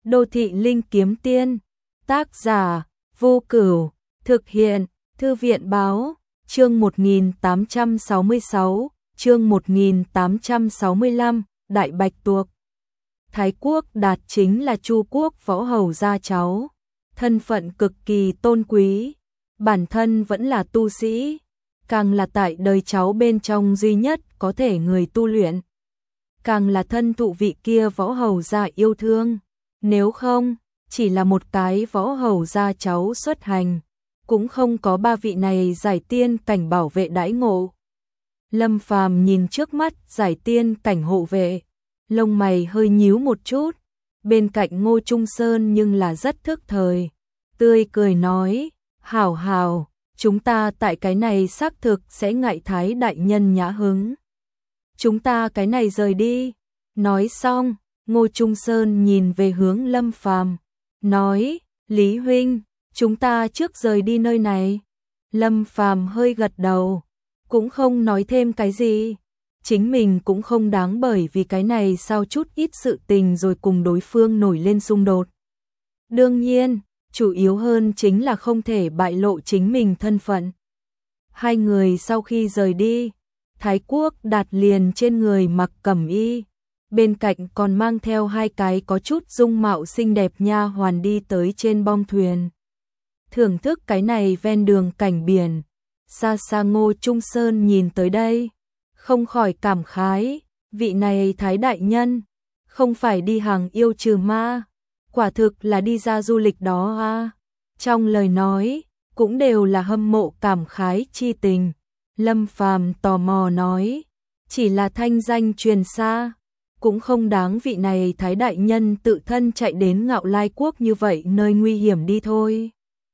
Đô thị linh kiếm tiên, tác giả, Vô Cửu, thực hiện, Thư viện báo, chương 1866, chương 1865, Đại Bạch Tuộc. Thái Quốc Đạt chính là Chu quốc võ hầu gia cháu, thân phận cực kỳ tôn quý, bản thân vẫn là tu sĩ, càng là tại đời cháu bên trong duy nhất có thể người tu luyện, càng là thân thụ vị kia võ hầu gia yêu thương, nếu không, chỉ là một cái võ hầu gia cháu xuất hành, cũng không có ba vị này giải tiên cảnh bảo vệ đãi ngộ. Lâm Phàm nhìn trước mắt giải tiên cảnh hộ vệ, lông mày hơi nhíu một chút, bên cạnh Ngô Trung Sơn nhưng là rất thức thời, tươi cười nói, hảo hảo, chúng ta tại cái này xác thực sẽ ngại Thái đại nhân nhã hứng. Chúng ta cái này rời đi. Nói xong, Ngô Trung Sơn nhìn về hướng Lâm Phàm, nói, Lý huynh, chúng ta trước rời đi nơi này. Lâm Phàm hơi gật đầu, cũng không nói thêm cái gì. Chính mình cũng không đáng bởi vì cái này sao chút ít sự tình rồi cùng đối phương nổi lên xung đột. Đương nhiên, chủ yếu hơn chính là không thể bại lộ chính mình thân phận. Hai người sau khi rời đi, Thái Quốc Đạt liền trên người mặc cẩm y, bên cạnh còn mang theo hai cái có chút dung mạo xinh đẹp nha hoàn đi tới trên bong thuyền. Thưởng thức cái này ven đường cảnh biển, xa xa Ngô Trung Sơn nhìn tới đây, không khỏi cảm khái, vị này Thái đại nhân, không phải đi hàng yêu trừ ma, quả thực là đi ra du lịch đó à. Trong lời nói, cũng đều là hâm mộ cảm khái chi tình. Lâm Phàm tò mò nói, chỉ là thanh danh truyền xa, cũng không đáng vị này Thái đại nhân tự thân chạy đến Ngạo Lai quốc như vậy nơi nguy hiểm đi thôi.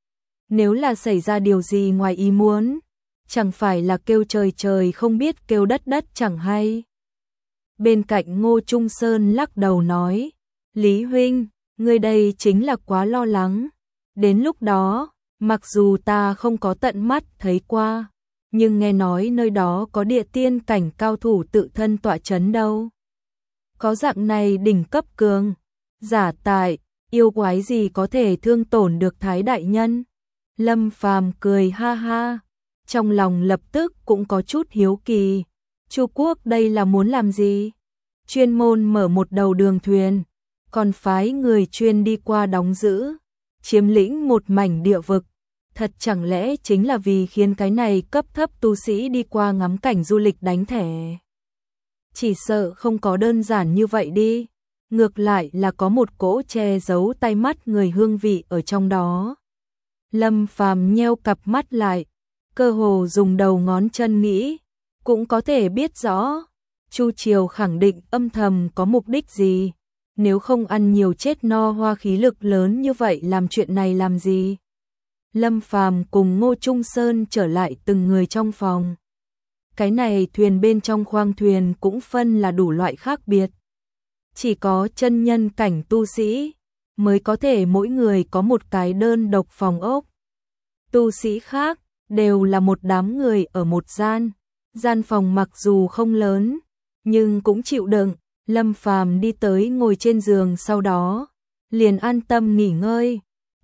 Nếu là xảy ra điều gì ngoài ý muốn, chẳng phải là kêu trời trời không biết kêu đất đất chẳng hay. Bên cạnh Ngô Trung Sơn lắc đầu nói, Lý huynh, ngươi đây chính là quá lo lắng. Đến lúc đó, mặc dù ta không có tận mắt thấy qua, nhưng nghe nói nơi đó có địa tiên cảnh cao thủ tự thân tọa chấn đâu. Có dạng này đỉnh cấp cường, giả tại, yêu quái gì có thể thương tổn được Thái đại nhân. Lâm Phàm cười ha ha, trong lòng lập tức cũng có chút hiếu kỳ, Chu quốc đây là muốn làm gì? Chuyên môn mở một đầu đường thuyền, còn phái người chuyên đi qua đóng giữ, chiếm lĩnh một mảnh địa vực. Thật chẳng lẽ chính là vì khiến cái này cấp thấp tu sĩ đi qua ngắm cảnh du lịch đánh thẻ? Chỉ sợ không có đơn giản như vậy đi, ngược lại là có một cỗ che giấu tay mắt người hương vị ở trong đó. Lâm Phàm nheo cặp mắt lại, cơ hồ dùng đầu ngón chân nghĩ, cũng có thể biết rõ, Chu Triều khẳng định âm thầm có mục đích gì, nếu không ăn nhiều chết no hoa khí lực lớn như vậy làm chuyện này làm gì. Lâm Phàm cùng Ngô Trung Sơn trở lại từng người trong phòng. Cái này thuyền bên trong khoang thuyền cũng phân là đủ loại khác biệt. Chỉ có chân nhân cảnh tu sĩ mới có thể mỗi người có một cái đơn độc phòng ốc. Tu sĩ khác đều là một đám người ở một gian. Gian phòng mặc dù không lớn, nhưng cũng chịu đựng. Lâm Phàm đi tới ngồi trên giường sau đó, liền an tâm nghỉ ngơi.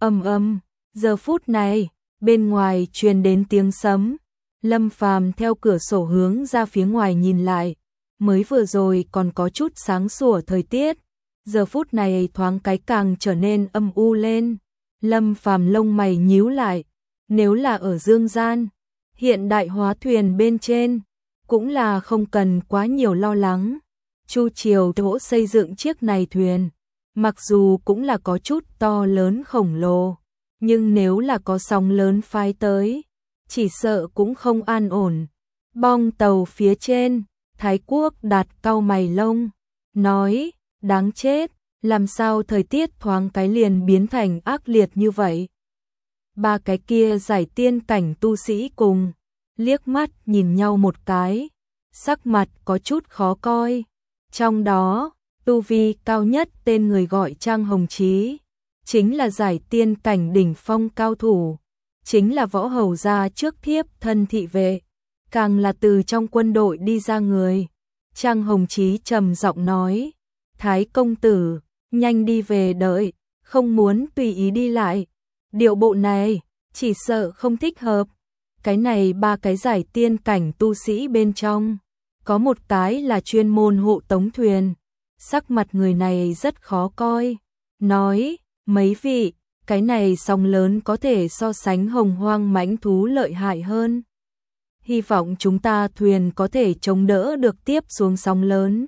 Giờ phút này, bên ngoài truyền đến tiếng sấm. Lâm Phàm theo cửa sổ hướng ra phía ngoài nhìn lại, mới vừa rồi còn có chút sáng sủa thời tiết, giờ phút này thoáng cái càng trở nên âm u lên. Lâm Phàm lông mày nhíu lại, nếu là ở dương gian, hiện đại hóa thuyền bên trên, cũng là không cần quá nhiều lo lắng. Chu Triều chỗ xây dựng chiếc này thuyền, mặc dù cũng là có chút to lớn khổng lồ, nhưng nếu là có sóng lớn phái tới, chỉ sợ cũng không an ổn. Bong tàu phía trên, Thái Quốc Đạt cau mày lông, nói, đáng chết, làm sao thời tiết thoáng cái liền biến thành ác liệt như vậy. Ba cái kia giải tiên cảnh tu sĩ cùng, liếc mắt nhìn nhau một cái, sắc mặt có chút khó coi. Trong đó, tu vi cao nhất tên người gọi Trang Hồng Chí, chính là giải tiên cảnh đỉnh phong cao thủ, chính là võ hầu gia trước thiếp thân thị vệ, càng là từ trong quân đội đi ra người. Trang Hồng Chí trầm giọng nói, Thái công tử, nhanh đi về đợi, không muốn tùy ý đi lại. Điệu bộ này, chỉ sợ không thích hợp. Cái này ba cái giải tiên cảnh tu sĩ bên trong, có một cái là chuyên môn hộ tống thuyền. Sắc mặt người này rất khó coi, nói, mấy vị, cái này sóng lớn có thể so sánh hồng hoang mãnh thú lợi hại hơn. Hy vọng chúng ta thuyền có thể chống đỡ được tiếp xuống sóng lớn.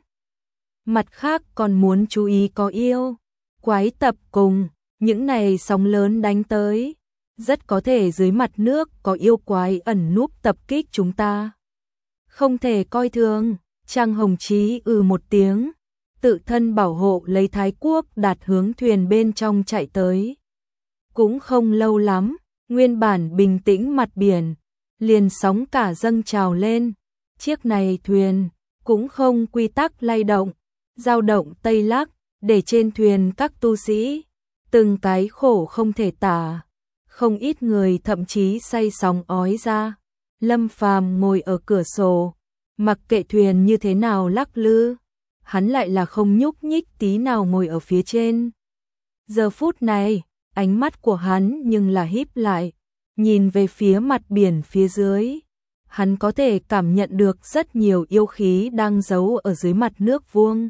Mặt khác còn muốn chú ý có yêu quái tập cùng, những này sóng lớn đánh tới, rất có thể dưới mặt nước có yêu quái ẩn núp tập kích chúng ta. Không thể coi thường. Trang Hồng Chí một tiếng, tự thân bảo hộ lấy Thái Quốc Đạt hướng thuyền bên trong chạy tới. Cũng không lâu lắm, nguyên bản bình tĩnh mặt biển, liền sóng cả dâng trào lên. Chiếc này thuyền, cũng không quy tắc lay động, dao động tây lắc, để trên thuyền các tu sĩ, từng cái khổ không thể tả. Không ít người thậm chí say sóng ói ra. Lâm Phàm ngồi ở cửa sổ, mặc kệ thuyền như thế nào lắc lư, hắn lại là không nhúc nhích tí nào ngồi ở phía trên. Giờ phút này, ánh mắt của hắn nhưng là híp lại, nhìn về phía mặt biển phía dưới. Hắn có thể cảm nhận được rất nhiều yêu khí đang giấu ở dưới mặt nước vuông.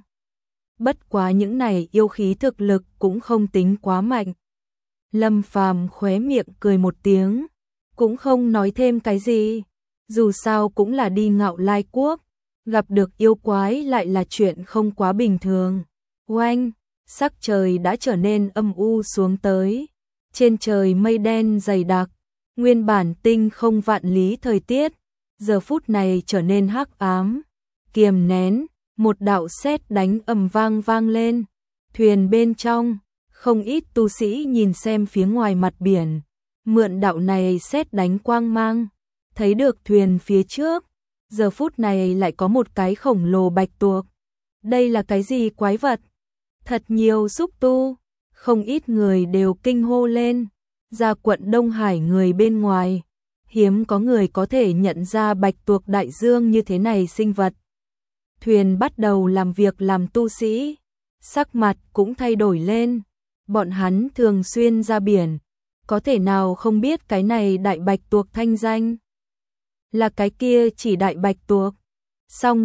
Bất quá những này yêu khí thực lực cũng không tính quá mạnh. Lâm Phàm khóe miệng cười một tiếng, cũng không nói thêm cái gì. Dù sao cũng là đi Ngạo Lai Quốc, gặp được yêu quái lại là chuyện không quá bình thường. Oanh, sắc trời đã trở nên âm u xuống tới. Trên trời mây đen dày đặc, nguyên bản tinh không vạn lý thời tiết, giờ phút này trở nên hắc ám, kiềm nén, một đạo sét đánh ầm vang vang lên. Thuyền bên trong, không ít tu sĩ nhìn xem phía ngoài mặt biển, mượn đạo này sét đánh quang mang, thấy được thuyền phía trước, giờ phút này lại có một cái khổng lồ bạch tuộc. Đây là cái gì quái vật? Thật nhiều xúc tu, không ít người đều kinh hô lên. Ra quận Đông Hải người bên ngoài, hiếm có người có thể nhận ra bạch tuộc đại dương như thế này sinh vật. Thuyền bắt đầu làm việc làm tu sĩ, sắc mặt cũng thay đổi lên. Bọn hắn thường xuyên ra biển, có thể nào không biết cái này đại bạch tuộc thanh danh? Là cái kia chỉ đại bạch tuộc. Xong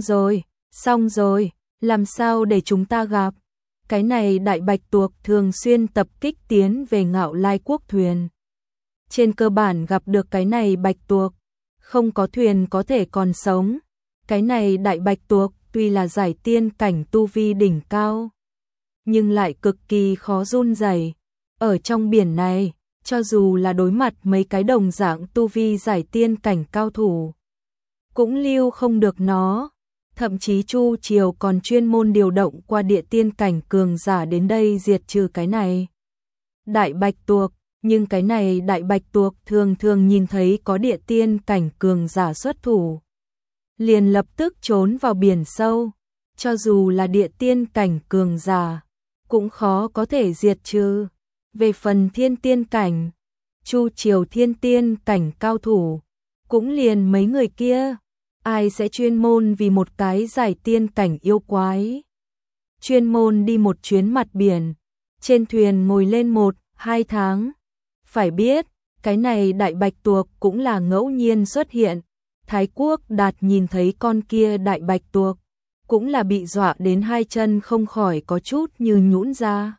rồi, làm sao để chúng ta gặp? Cái này đại bạch tuộc thường xuyên tập kích tiến về Ngạo Lai Quốc thuyền. Trên cơ bản gặp được cái này bạch tuộc, không có thuyền có thể còn sống. Cái này đại bạch tuộc tuy là giải tiên cảnh tu vi đỉnh cao, nhưng lại cực kỳ khó run rẩy. Ở trong biển này, cho dù là đối mặt mấy cái đồng dạng tu vi giải tiên cảnh cao thủ, cũng lưu không được nó. Thậm chí Chu Triều còn chuyên môn điều động qua địa tiên cảnh cường giả đến đây diệt trừ cái này đại bạch tuộc. Nhưng cái này đại bạch tuộc thường thường nhìn thấy có địa tiên cảnh cường giả xuất thủ, liền lập tức trốn vào biển sâu. Cho dù là địa tiên cảnh cường giả, cũng khó có thể diệt trừ. Về phần thiên tiên cảnh, Chu Triều thiên tiên cảnh cao thủ, cũng liền mấy người kia. Ai sẽ chuyên môn vì một cái giải tiên cảnh yêu quái, chuyên môn đi một chuyến mặt biển, trên thuyền ngồi lên 1-2 tháng. Phải biết, cái này đại bạch tuộc cũng là ngẫu nhiên xuất hiện. Thái Quốc Đạt nhìn thấy con kia đại bạch tuộc, cũng là bị dọa đến hai chân không khỏi có chút như nhũn ra.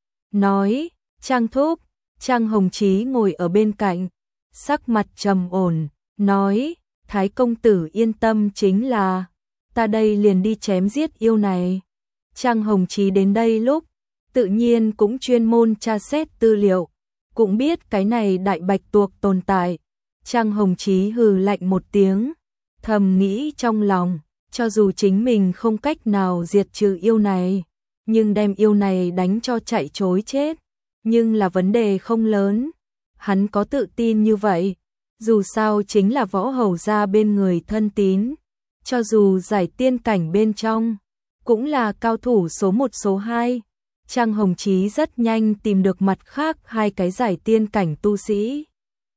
Nói, Trang thúc, Trang Hồng Chí ngồi ở bên cạnh, sắc mặt trầm ổn, nói, Thái công tử yên tâm, chính là ta đây liền đi chém giết yêu này. Trang Hồng Chí đến đây lúc, tự nhiên cũng chuyên môn tra xét tư liệu, cũng biết cái này đại bạch tuộc tồn tại. Trang Hồng Chí hừ lạnh một tiếng, thầm nghĩ trong lòng, cho dù chính mình không cách nào diệt trừ yêu này, nhưng đem yêu này đánh cho chạy trối chết, nhưng là vấn đề không lớn. Hắn có tự tin như vậy, dù sao chính là Võ Hầu gia bên người thân tín, cho dù giải tiên cảnh bên trong, cũng là cao thủ số 1 số 2. Trang Hồng Chí rất nhanh tìm được mặt khác hai cái giải tiên cảnh tu sĩ.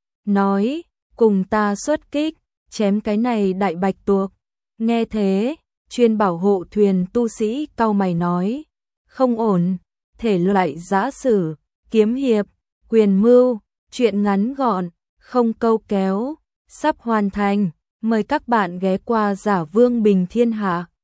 Nói, cùng ta xuất kích, chém cái này đại bạch tuộc. Nghe thế, chuyên bảo hộ thuyền tu sĩ cau mày nói, không ổn, thể loại giã sử, kiếm hiệp, quyền mưu, truyện ngắn gọn, không câu kéo, sắp hoàn thành. Mời các bạn ghé qua Giả Vương Bình Thiên Hạ.